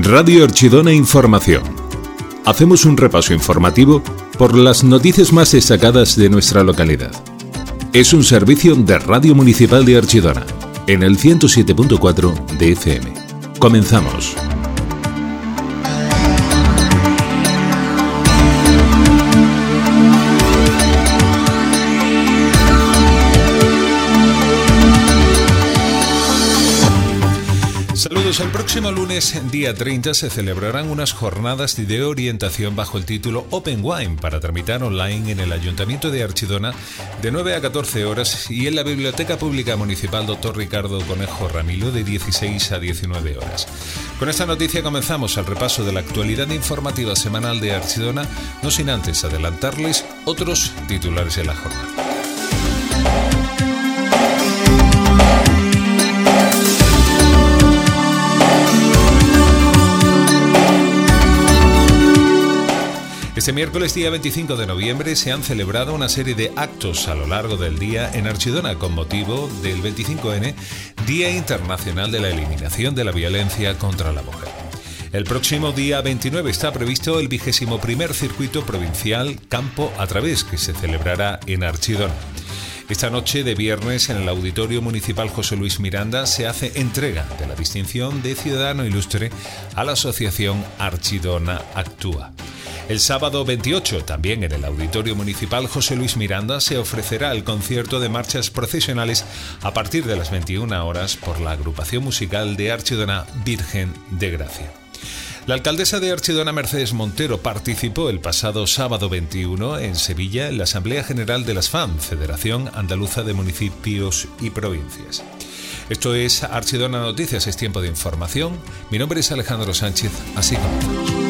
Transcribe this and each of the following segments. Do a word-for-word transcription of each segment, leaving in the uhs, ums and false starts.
Radio Archidona Información. Hacemos un repaso informativo por las noticias más destacadas de nuestra localidad. Es un servicio de Radio Municipal de Archidona, en el ciento siete punto cuatro de F M. Comenzamos. Saludos. El próximo lunes, día treinta, se celebrarán unas jornadas de orientación bajo el título Open Wine para tramitar online en el Ayuntamiento de Archidona de nueve a catorce horas y en la Biblioteca Pública Municipal Doctor Ricardo Conejo Ramilo de dieciséis a diecinueve horas. Con esta noticia comenzamos el repaso de la actualidad informativa semanal de Archidona, no sin antes adelantarles otros titulares de la jornada. Este miércoles, día veinticinco de noviembre, se han celebrado una serie de actos a lo largo del día en Archidona con motivo del veinticinco ene, Día Internacional de la Eliminación de la Violencia contra la Mujer. El próximo día veintinueve está previsto el vigésimo primer circuito provincial Campo a Través, que se celebrará en Archidona. Esta noche de viernes, en el Auditorio Municipal José Luis Miranda, se hace entrega de la distinción de Ciudadano Ilustre a la Asociación Archidona Actúa. El sábado veintiocho, también en el Auditorio Municipal José Luis Miranda, se ofrecerá el concierto de marchas procesionales a partir de las veintiuna horas por la agrupación musical de Archidona Virgen de Gracia. La alcaldesa de Archidona, Mercedes Montero, participó el pasado sábado veintiuno en Sevilla en la Asamblea General de las F A M, Federación Andaluza de Municipios y Provincias. Esto es Archidona Noticias, es tiempo de información. Mi nombre es Alejandro Sánchez, así comenzamos.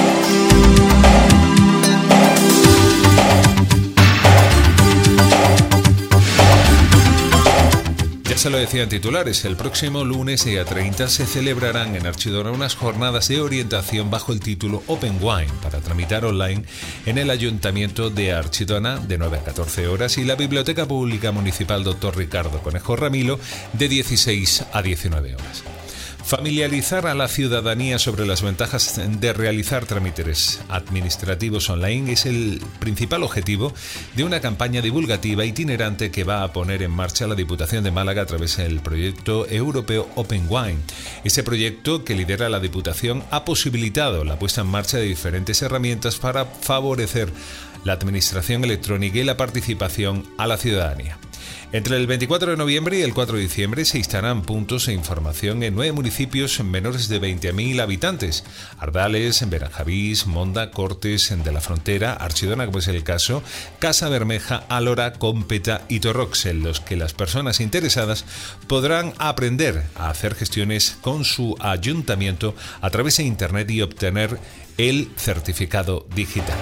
Ya se lo decía en titulares, el próximo lunes, día treinta, se celebrarán en Archidona unas jornadas de orientación bajo el título Open Wine para tramitar online en el Ayuntamiento de Archidona de nueve a catorce horas y la Biblioteca Pública Municipal Doctor Ricardo Conejo Ramilo de dieciséis a diecinueve horas. Familiarizar a la ciudadanía sobre las ventajas de realizar trámites administrativos online es el principal objetivo de una campaña divulgativa itinerante que va a poner en marcha la Diputación de Málaga a través del proyecto europeo Open Wine. Este proyecto, que lidera la Diputación, ha posibilitado la puesta en marcha de diferentes herramientas para favorecer la administración electrónica y la participación a la ciudadanía. Entre el veinticuatro de noviembre y el cuatro de diciembre se instalarán puntos de información en nueve municipios menores de veinte mil habitantes: Ardales, Beranjavís, Monda, Cortes de la Frontera, Archidona, como es el caso, Casa Bermeja, Alora, Cómpeta y Torrox, en los que las personas interesadas podrán aprender a hacer gestiones con su ayuntamiento a través de Internet y obtener el certificado digital.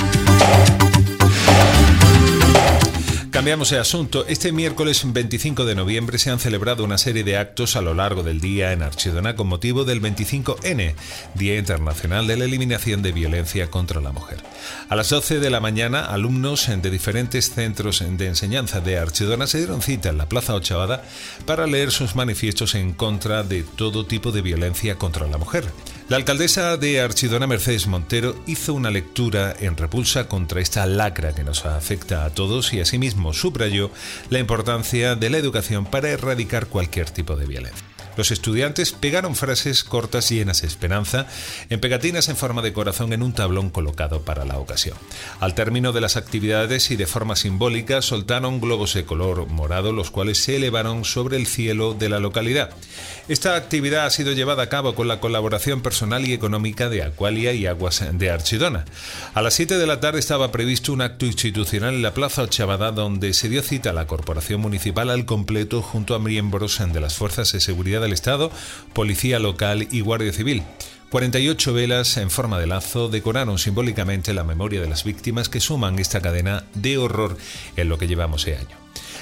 Cambiamos de asunto. Este miércoles veinticinco de noviembre se han celebrado una serie de actos a lo largo del día en Archidona con motivo del veinticinco ene, Día Internacional de la Eliminación de Violencia contra la Mujer. A las doce de la mañana, alumnos de diferentes centros de enseñanza de Archidona se dieron cita en la Plaza Ochavada para leer sus manifiestos en contra de todo tipo de violencia contra la mujer. La alcaldesa de Archidona, Mercedes Montero, hizo una lectura en repulsa contra esta lacra que nos afecta a todos y asimismo subrayó la importancia de la educación para erradicar cualquier tipo de violencia. Los estudiantes pegaron frases cortas llenas de esperanza en pegatinas en forma de corazón en un tablón colocado para la ocasión. Al término de las actividades y de forma simbólica soltaron globos de color morado, los cuales se elevaron sobre el cielo de la localidad. Esta actividad ha sido llevada a cabo con la colaboración personal y económica de Aqualia y Aguas de Archidona. A las siete de la tarde estaba previsto un acto institucional en la Plaza Ochavada, donde se dio cita a la Corporación Municipal al completo junto a miembros de las Fuerzas de Seguridad del Estado, Policía Local y Guardia Civil. cuarenta y ocho velas en forma de lazo decoraron simbólicamente la memoria de las víctimas que suman esta cadena de horror en lo que llevamos de año.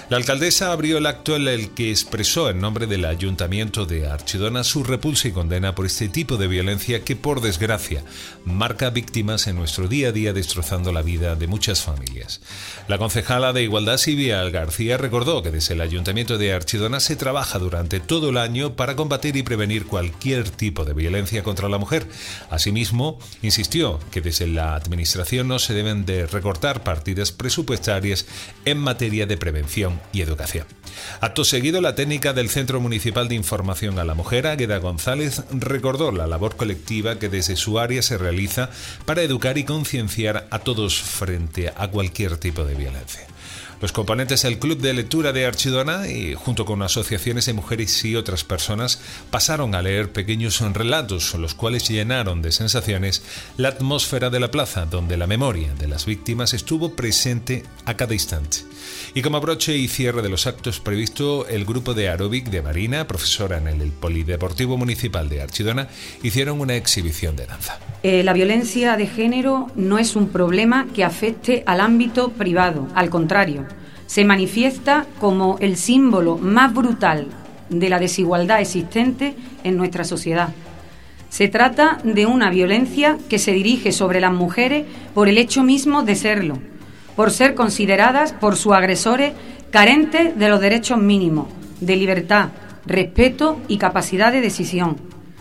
La alcaldesa abrió el acto en el que expresó en nombre del Ayuntamiento de Archidona su repulsa y condena por este tipo de violencia que, por desgracia, marca víctimas en nuestro día a día, destrozando la vida de muchas familias. La concejala de Igualdad, Silvia García, recordó que desde el Ayuntamiento de Archidona se trabaja durante todo el año para combatir y prevenir cualquier tipo de violencia contra la mujer. Asimismo, insistió que desde la Administración no se deben de recortar partidas presupuestarias en materia de prevención y educación. Acto seguido, la técnica del Centro Municipal de Información a la Mujer, Águeda González, recordó la labor colectiva que desde su área se realiza para educar y concienciar a todos frente a cualquier tipo de violencia. Los componentes del Club de Lectura de Archidona, y junto con asociaciones de mujeres y otras personas, pasaron a leer pequeños relatos, los cuales llenaron de sensaciones la atmósfera de la plaza, donde la memoria de las víctimas estuvo presente a cada instante. Y como broche y cierre de los actos previsto, el grupo de aeróbic de Marina, profesora en el Polideportivo Municipal de Archidona, hicieron una exhibición de danza. Eh, la violencia de género no es un problema que afecte al ámbito privado, al contrario, se manifiesta como el símbolo más brutal de la desigualdad existente en nuestra sociedad. Se trata de una violencia que se dirige sobre las mujeres por el hecho mismo de serlo, por ser consideradas por sus agresores carentes de los derechos mínimos, de libertad, respeto y capacidad de decisión.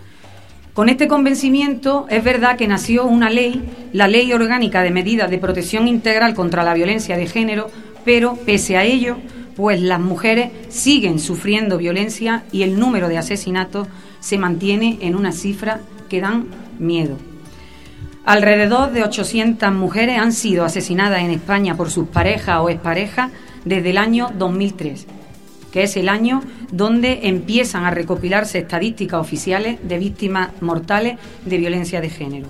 Con este convencimiento es verdad que nació una ley, la Ley Orgánica de Medidas de Protección Integral contra la Violencia de Género, pero pese a ello, pues las mujeres siguen sufriendo violencia y el número de asesinatos se mantiene en una cifra que dan miedo. Alrededor de ochocientas mujeres han sido asesinadas en España por sus parejas o exparejas desde el año dos mil tres, que es el año donde empiezan a recopilarse estadísticas oficiales de víctimas mortales de violencia de género.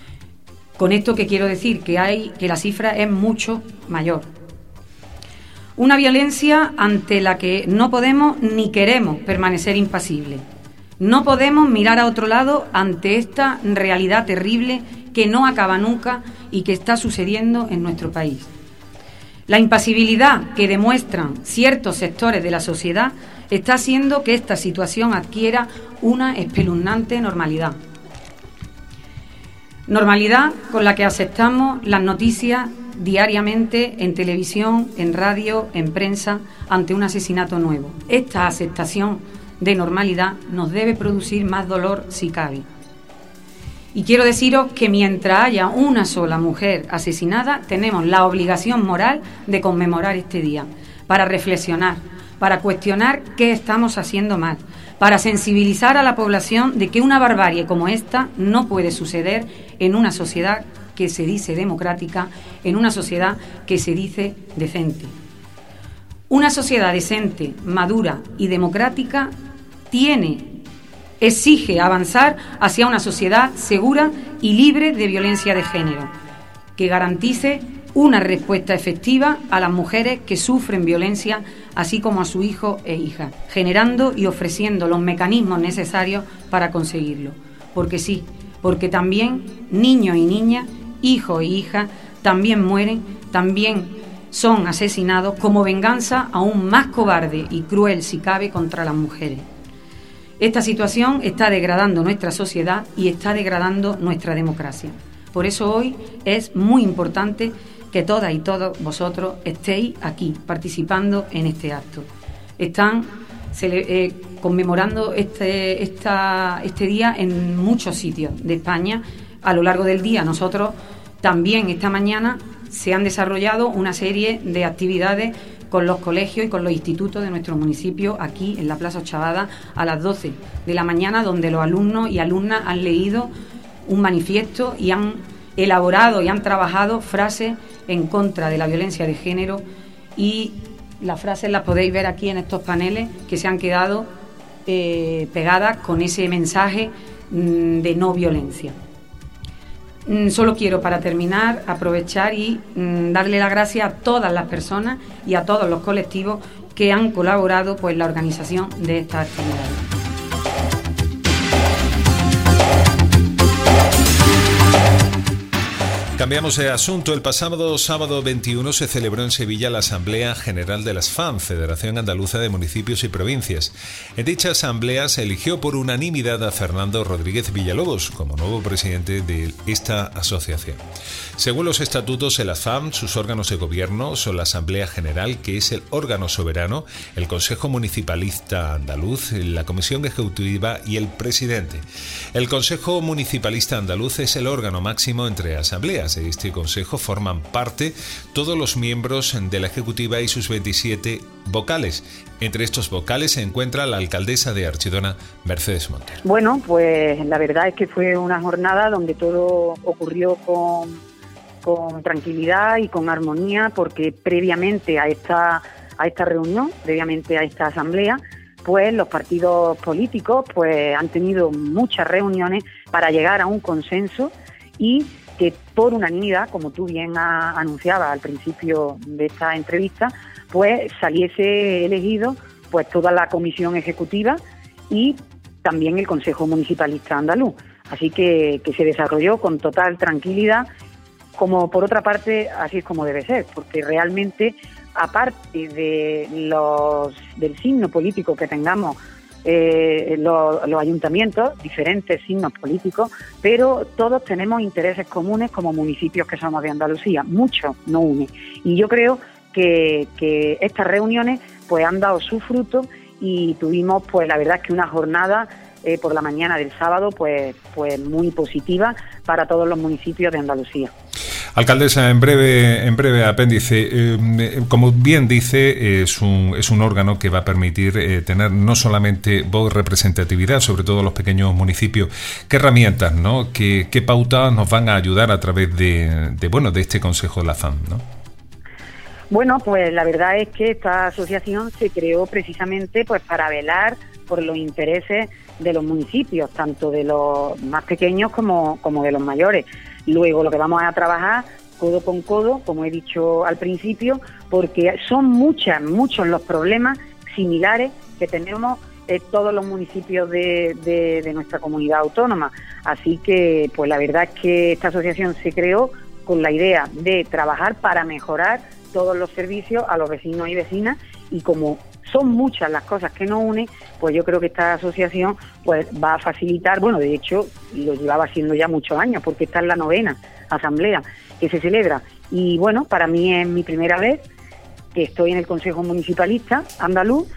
Con esto que quiero decir que hay que la cifra es mucho mayor. Una violencia ante la que no podemos ni queremos permanecer impasibles. No podemos mirar a otro lado ante esta realidad terrible que no acaba nunca y que está sucediendo en nuestro país. La impasibilidad que demuestran ciertos sectores de la sociedad está haciendo que esta situación adquiera una espeluznante normalidad. Normalidad con la que aceptamos las noticias diariamente en televisión, en radio, en prensa, ante un asesinato nuevo. Esta aceptación de normalidad nos debe producir más dolor si cabe. Y quiero deciros que mientras haya una sola mujer asesinada, tenemos la obligación moral de conmemorar este día, para reflexionar, para cuestionar qué estamos haciendo mal, para sensibilizar a la población de que una barbarie como esta no puede suceder en una sociedad que se dice democrática, en una sociedad que se dice decente. Una sociedad decente, madura y democrática tiene, exige avanzar hacia una sociedad segura y libre de violencia de género, que garantice una respuesta efectiva a las mujeres que sufren violencia, así como a sus hijos e hijas, generando y ofreciendo los mecanismos necesarios para conseguirlo. Porque sí, porque también niños y niñas, hijos e hijas, también mueren, también son asesinados como venganza aún más cobarde y cruel, si cabe, contra las mujeres. Esta situación está degradando nuestra sociedad y está degradando nuestra democracia. Por eso hoy es muy importante que todas y todos vosotros estéis aquí participando en este acto. Están eh, conmemorando este, esta, este día en muchos sitios de España. A lo largo del día nosotros también esta mañana se han desarrollado una serie de actividades con los colegios y con los institutos de nuestro municipio aquí en la Plaza Ochavada a las doce de la mañana, donde los alumnos y alumnas han leído un manifiesto y han elaborado y han trabajado frases en contra de la violencia de género, y las frases las podéis ver aquí en estos paneles que se han quedado eh, pegadas con ese mensaje mmm, de no violencia. Solo quiero, para terminar, aprovechar y mmm, darle las gracias a todas las personas y a todos los colectivos que han colaborado pues, en la organización de estas actividades. Cambiamos de asunto. El pasado sábado veintiuno se celebró en Sevilla la Asamblea General de las F A M, Federación Andaluza de Municipios y Provincias. En dicha asamblea se eligió por unanimidad a Fernando Rodríguez Villalobos como nuevo presidente de esta asociación. Según los estatutos de la F A M, sus órganos de gobierno son la Asamblea General, que es el órgano soberano, el Consejo Municipalista Andaluz, la Comisión Ejecutiva y el presidente. El Consejo Municipalista Andaluz es el órgano máximo entre asambleas. De este consejo forman parte todos los miembros de la Ejecutiva y sus veintisiete vocales. Entre estos vocales se encuentra la alcaldesa de Archidona, Mercedes Montero. Bueno, pues la verdad es que fue una jornada donde todo ocurrió con, con tranquilidad y con armonía, porque previamente a esta, a esta reunión, previamente a esta asamblea, pues los partidos políticos pues han tenido muchas reuniones para llegar a un consenso y que por unanimidad, como tú bien anunciabas al principio de esta entrevista, pues saliese elegido pues toda la comisión ejecutiva y también el Consejo Municipalista Andaluz. Así que, que se desarrolló con total tranquilidad, como por otra parte así es como debe ser, porque realmente, aparte de los del signo político que tengamos Eh, los, los ayuntamientos, diferentes signos políticos, pero todos tenemos intereses comunes como municipios que somos de Andalucía, muchos no unen. Y yo creo que, que estas reuniones pues han dado su fruto y tuvimos pues la verdad es que una jornada eh, por la mañana del sábado pues, pues muy positiva para todos los municipios de Andalucía. Alcaldesa, en breve, en breve apéndice, eh, como bien dice, es un, es un órgano que va a permitir eh, tener no solamente voz, representatividad, sobre todo los pequeños municipios. ¿Qué herramientas, no? ¿Qué, qué pautas nos van a ayudar a través de, de bueno, de este Consejo de la F A M, ¿no? Bueno, pues la verdad es que esta asociación se creó precisamente pues para velar por los intereses de los municipios, tanto de los más pequeños como, como de los mayores. Luego lo que vamos a trabajar codo con codo, como he dicho al principio, porque son muchas, muchos los problemas similares que tenemos en todos los municipios de, de, de nuestra comunidad autónoma. Así que, pues la verdad es que esta asociación se creó con la idea de trabajar para mejorar todos los servicios a los vecinos y vecinas, y como son muchas las cosas que nos unen, pues yo creo que esta asociación pues va a facilitar, bueno, de hecho lo llevaba haciendo ya muchos años, porque esta es la novena asamblea que se celebra, y bueno, para mí es mi primera vez que estoy en el Consejo Municipalista Andaluz,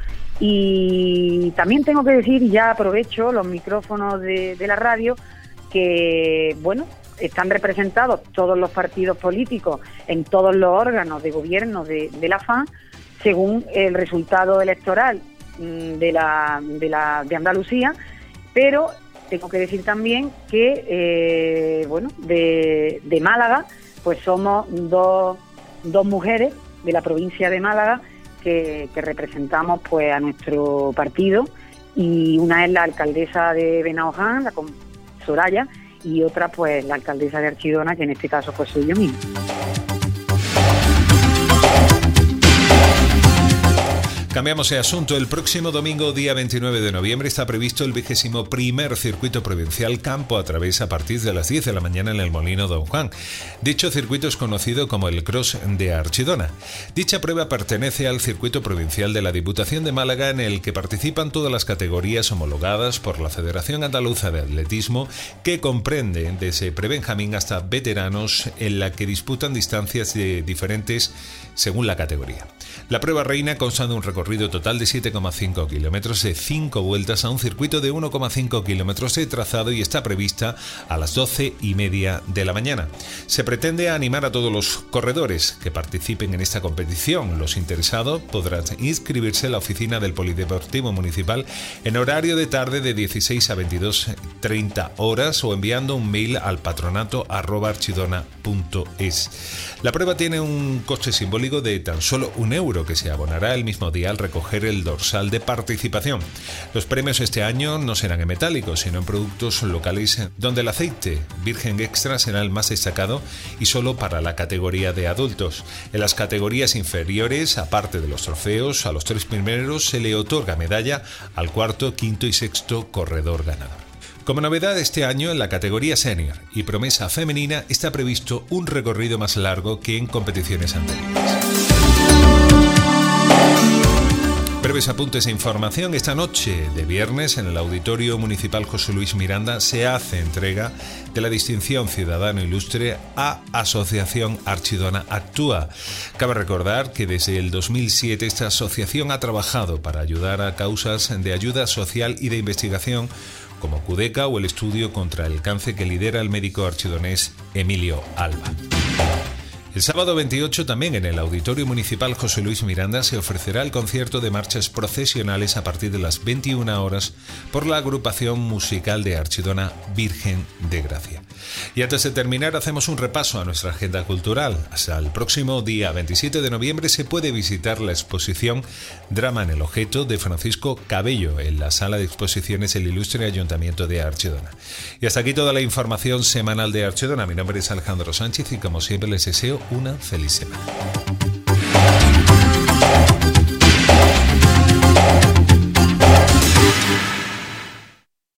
y también tengo que decir, y ya aprovecho los micrófonos de, de la radio, que bueno, están representados todos los partidos políticos en todos los órganos de gobierno de, de la F A M, según el resultado electoral de la de la de Andalucía, pero tengo que decir también que eh, bueno de, de Málaga pues somos dos, dos mujeres de la provincia de Málaga que, que representamos pues a nuestro partido, y una es la alcaldesa de Benaoján, la Soraya, y otra pues la alcaldesa de Archidona, que en este caso pues soy yo misma. Cambiamos de asunto. El próximo domingo, día veintinueve de noviembre, está previsto el vigésimo primer circuito provincial Campo a Través a partir de las diez de la mañana en el Molino Don Juan. Dicho circuito es conocido como el Cross de Archidona. Dicha prueba pertenece al circuito provincial de la Diputación de Málaga, en el que participan todas las categorías homologadas por la Federación Andaluza de Atletismo, que comprende desde prebenjamín hasta veteranos, en la que disputan distancias de diferentes según la categoría. La prueba reina consta de un recorrido total de siete coma cinco kilómetros de cinco vueltas a un circuito de uno coma cinco kilómetros de trazado, y está prevista a las doce y media de la mañana. Se pretende animar a todos los corredores que participen en esta competición. Los interesados podrán inscribirse en la oficina del Polideportivo Municipal en horario de tarde de dieciséis a veintidós treinta horas, o enviando un mail al patronato arroba archidona punto es. La prueba tiene un coste simbólico de tan solo un euro, que se abonará el mismo día al recoger el dorsal de participación. Los premios este año no serán en metálicos, sino en productos locales, donde el aceite virgen extra será el más destacado, y solo para la categoría de adultos. En las categorías inferiores, aparte de los trofeos, a los tres primeros se le otorga medalla, al cuarto, quinto y sexto corredor ganador. Como novedad este año, en la categoría senior y promesa femenina está previsto un recorrido más largo que en competiciones anteriores. Breves apuntes e información. Esta noche de viernes en el Auditorio Municipal José Luis Miranda se hace entrega de la distinción Ciudadano Ilustre a Asociación Archidona Actúa. Cabe recordar que desde el dos mil siete esta asociación ha trabajado para ayudar a causas de ayuda social y de investigación como Cudeca o el estudio contra el cáncer que lidera el médico archidonés Emilio Alba. El sábado veintiocho también en el Auditorio Municipal José Luis Miranda se ofrecerá el concierto de marchas procesionales a partir de las veintiuna horas por la agrupación musical de Archidona Virgen de Gracia. Y antes de terminar hacemos un repaso a nuestra agenda cultural. Hasta el próximo día veintisiete de noviembre se puede visitar la exposición Drama en el Objeto de Francisco Cabello en la sala de exposiciones del Ilustre Ayuntamiento de Archidona. Y hasta aquí toda la información semanal de Archidona. Mi nombre es Alejandro Sánchez y como siempre les deseo una feliz semana.